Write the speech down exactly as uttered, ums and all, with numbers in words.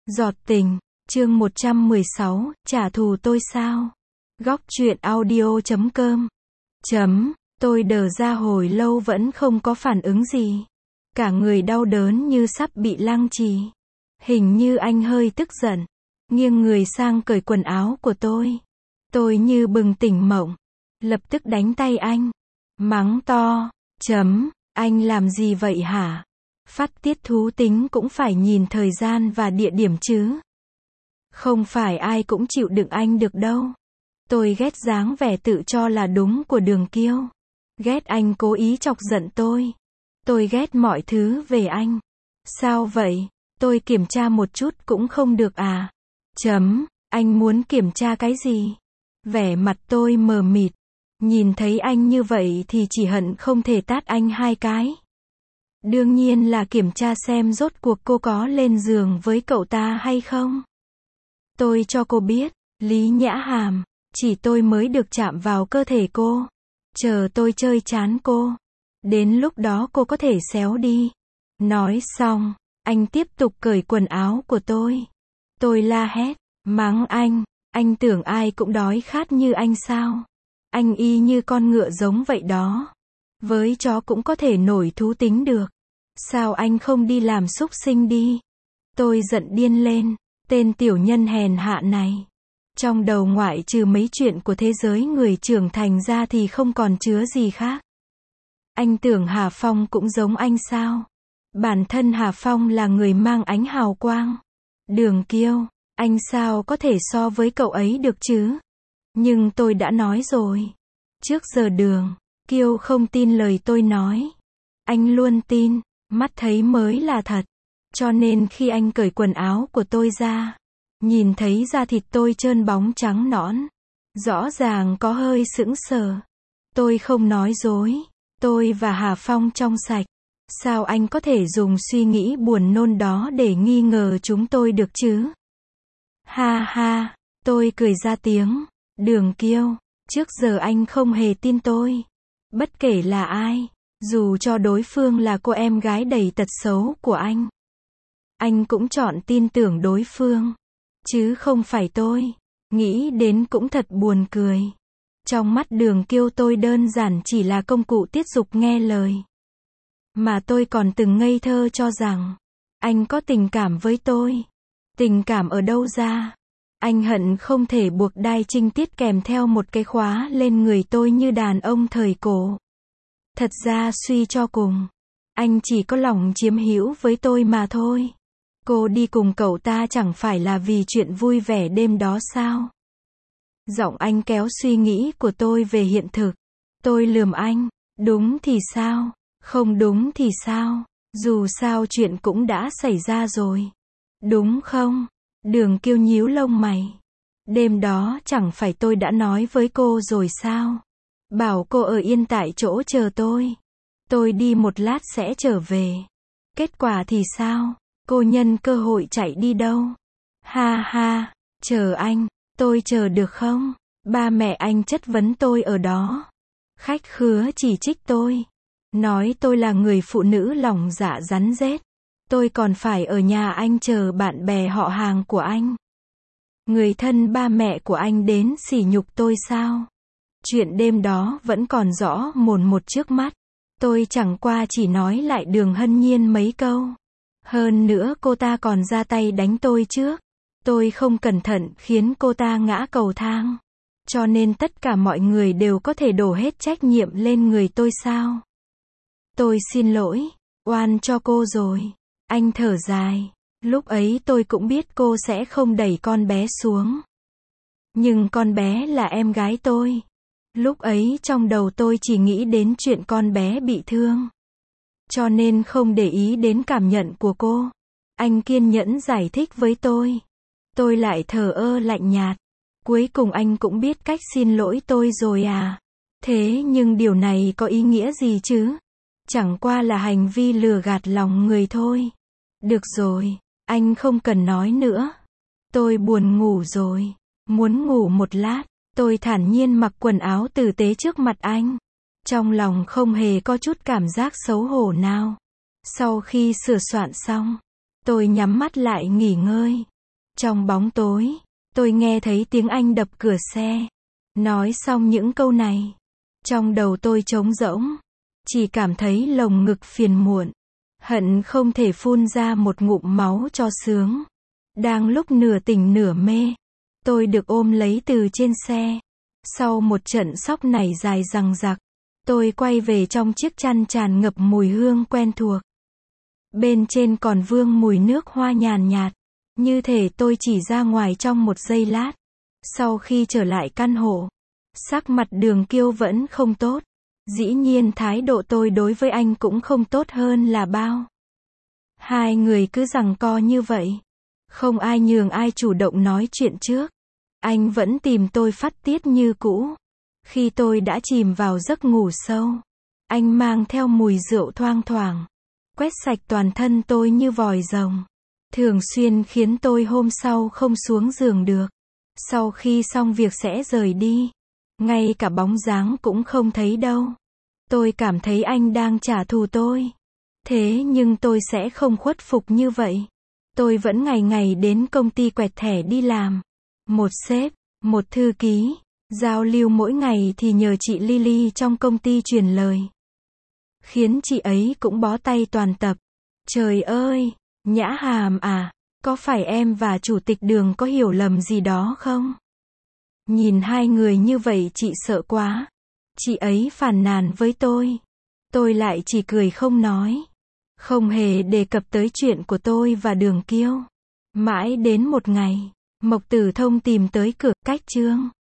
Giọt tình, chương một trăm mười sáu, trả thù tôi sao? Góc truyện audio chấm com. Chấm, tôi đờ ra hồi lâu vẫn không có phản ứng gì. Cả người đau đớn như sắp bị lăng trì. Hình như anh hơi tức giận. Nghiêng người sang cởi quần áo của tôi. Tôi như bừng tỉnh mộng. Lập tức đánh tay anh. Mắng to, chấm, anh làm gì vậy hả? Phát tiết thú tính cũng phải nhìn thời gian và địa điểm chứ. Không phải ai cũng chịu đựng anh được đâu. Tôi ghét dáng vẻ tự cho là đúng của Đường Kiêu. Ghét anh cố ý chọc giận tôi. Tôi ghét mọi thứ về anh. Sao vậy? Tôi kiểm tra một chút cũng không được à? Chấm, anh muốn kiểm tra cái gì? Vẻ mặt tôi mờ mịt. Nhìn thấy anh như vậy thì chỉ hận không thể tát anh hai cái. Đương nhiên là kiểm tra xem rốt cuộc cô có lên giường với cậu ta hay không. Tôi cho cô biết, Lý Nhã Hàm, chỉ tôi mới được chạm vào cơ thể cô. Chờ tôi chơi chán cô. Đến lúc đó cô có thể xéo đi. Nói xong, anh tiếp tục cởi quần áo của tôi. Tôi la hét, mắng anh, anh tưởng ai cũng đói khát như anh sao? Anh y như con ngựa giống vậy đó. Với chó cũng có thể nổi thú tính được. Sao anh không đi làm súc sinh đi? Tôi giận điên lên. Tên tiểu nhân hèn hạ này. Trong đầu ngoại trừ mấy chuyện của thế giới người trưởng thành ra thì không còn chứa gì khác. Anh tưởng Hà Phong cũng giống anh sao? Bản thân Hà Phong là người mang ánh hào quang. Đường Kiêu, anh sao có thể so với cậu ấy được chứ? Nhưng tôi đã nói rồi. Trước giờ Đường Kiêu không tin lời tôi nói. Anh luôn tin, mắt thấy mới là thật. Cho nên khi anh cởi quần áo của tôi ra, nhìn thấy da thịt tôi trơn bóng trắng nõn, rõ ràng có hơi sững sờ. Tôi không nói dối, tôi và Hà Phong trong sạch. Sao anh có thể dùng suy nghĩ buồn nôn đó để nghi ngờ chúng tôi được chứ? Ha ha, tôi cười ra tiếng. Đường Kiêu, trước giờ anh không hề tin tôi. Bất kể là ai, dù cho đối phương là cô em gái đầy tật xấu của anh. Anh cũng chọn tin tưởng đối phương, chứ không phải tôi. Nghĩ đến cũng thật buồn cười. Trong mắt Đường Kiêu tôi đơn giản chỉ là công cụ tiết dục nghe lời. Mà tôi còn từng ngây thơ cho rằng, anh có tình cảm với tôi. Tình cảm ở đâu ra? Anh hận không thể buộc đai trinh tiết kèm theo một cái khóa lên người tôi như đàn ông thời cổ. Thật ra suy cho cùng, anh chỉ có lòng chiếm hữu với tôi mà thôi. Cô đi cùng cậu ta chẳng phải là vì chuyện vui vẻ đêm đó sao? Giọng anh kéo suy nghĩ của tôi về hiện thực. Tôi lườm anh, đúng thì sao? Không đúng thì sao? Dù sao chuyện cũng đã xảy ra rồi. Đúng không? Đường Kiêu nhíu lông mày. Đêm đó chẳng phải tôi đã nói với cô rồi sao? Bảo cô ở yên tại chỗ chờ tôi. Tôi đi một lát sẽ trở về. Kết quả thì sao? Cô nhân cơ hội chạy đi đâu? Ha ha, chờ anh, tôi chờ được không? Ba mẹ anh chất vấn tôi ở đó. Khách khứa chỉ trích tôi. Nói tôi là người phụ nữ lòng dạ rắn rết. Tôi còn phải ở nhà anh chờ bạn bè họ hàng của anh. Người thân ba mẹ của anh đến sỉ nhục tôi sao? Chuyện đêm đó vẫn còn rõ mồn một trước mắt. Tôi chẳng qua chỉ nói lại Đường Hân Nhiên mấy câu. Hơn nữa cô ta còn ra tay đánh tôi trước. Tôi không cẩn thận khiến cô ta ngã cầu thang. Cho nên tất cả mọi người đều có thể đổ hết trách nhiệm lên người tôi sao? Tôi xin lỗi, oan cho cô rồi. Anh thở dài. Lúc ấy tôi cũng biết cô sẽ không đẩy con bé xuống. Nhưng con bé là em gái tôi. Lúc ấy trong đầu tôi chỉ nghĩ đến chuyện con bé bị thương. Cho nên không để ý đến cảm nhận của cô. Anh kiên nhẫn giải thích với tôi. Tôi lại thờ ơ lạnh nhạt. Cuối cùng anh cũng biết cách xin lỗi tôi rồi à? Thế nhưng điều này có ý nghĩa gì chứ? Chẳng qua là hành vi lừa gạt lòng người thôi. Được rồi, anh không cần nói nữa. Tôi buồn ngủ rồi. Muốn ngủ một lát, tôi thản nhiên mặc quần áo tử tế trước mặt anh. Trong lòng không hề có chút cảm giác xấu hổ nào. Sau khi sửa soạn xong, tôi nhắm mắt lại nghỉ ngơi. Trong bóng tối, tôi nghe thấy tiếng anh đập cửa xe. Nói xong những câu này, trong đầu tôi trống rỗng, chỉ cảm thấy lồng ngực phiền muộn, hận không thể phun ra một ngụm máu cho sướng. Đang lúc nửa tỉnh nửa mê, tôi được ôm lấy từ trên xe. Sau một trận sóc nảy dài dằng dặc, tôi quay về trong chiếc chăn tràn ngập mùi hương quen thuộc. Bên trên còn vương mùi nước hoa nhàn nhạt, như thể tôi chỉ ra ngoài trong một giây lát. Sau khi trở lại căn hộ, sắc mặt Đường Kiêu vẫn không tốt. Dĩ nhiên thái độ tôi đối với anh cũng không tốt hơn là bao. Hai người cứ giằng co như vậy, không ai nhường ai chủ động nói chuyện trước. Anh vẫn tìm tôi phát tiết như cũ. Khi tôi đã chìm vào giấc ngủ sâu, anh mang theo mùi rượu thoang thoảng, quét sạch toàn thân tôi như vòi rồng, thường xuyên khiến tôi hôm sau không xuống giường được. Sau khi xong việc sẽ rời đi, ngay cả bóng dáng cũng không thấy đâu. Tôi cảm thấy anh đang trả thù tôi. Thế nhưng tôi sẽ không khuất phục như vậy. Tôi vẫn ngày ngày đến công ty quẹt thẻ đi làm. Một sếp, một thư ký, giao lưu mỗi ngày thì nhờ chị Lily trong công ty truyền lời. Khiến chị ấy cũng bó tay toàn tập. Trời ơi, Nhã Hàm à, có phải em và chủ tịch Đường có hiểu lầm gì đó không? Nhìn hai người như vậy chị sợ quá. Chị ấy phàn nàn với tôi. Tôi lại chỉ cười không nói. Không hề đề cập tới chuyện của tôi và Đường Kiêu. Mãi đến một ngày, Mộc Tử Thông tìm tới cửa, cách Trương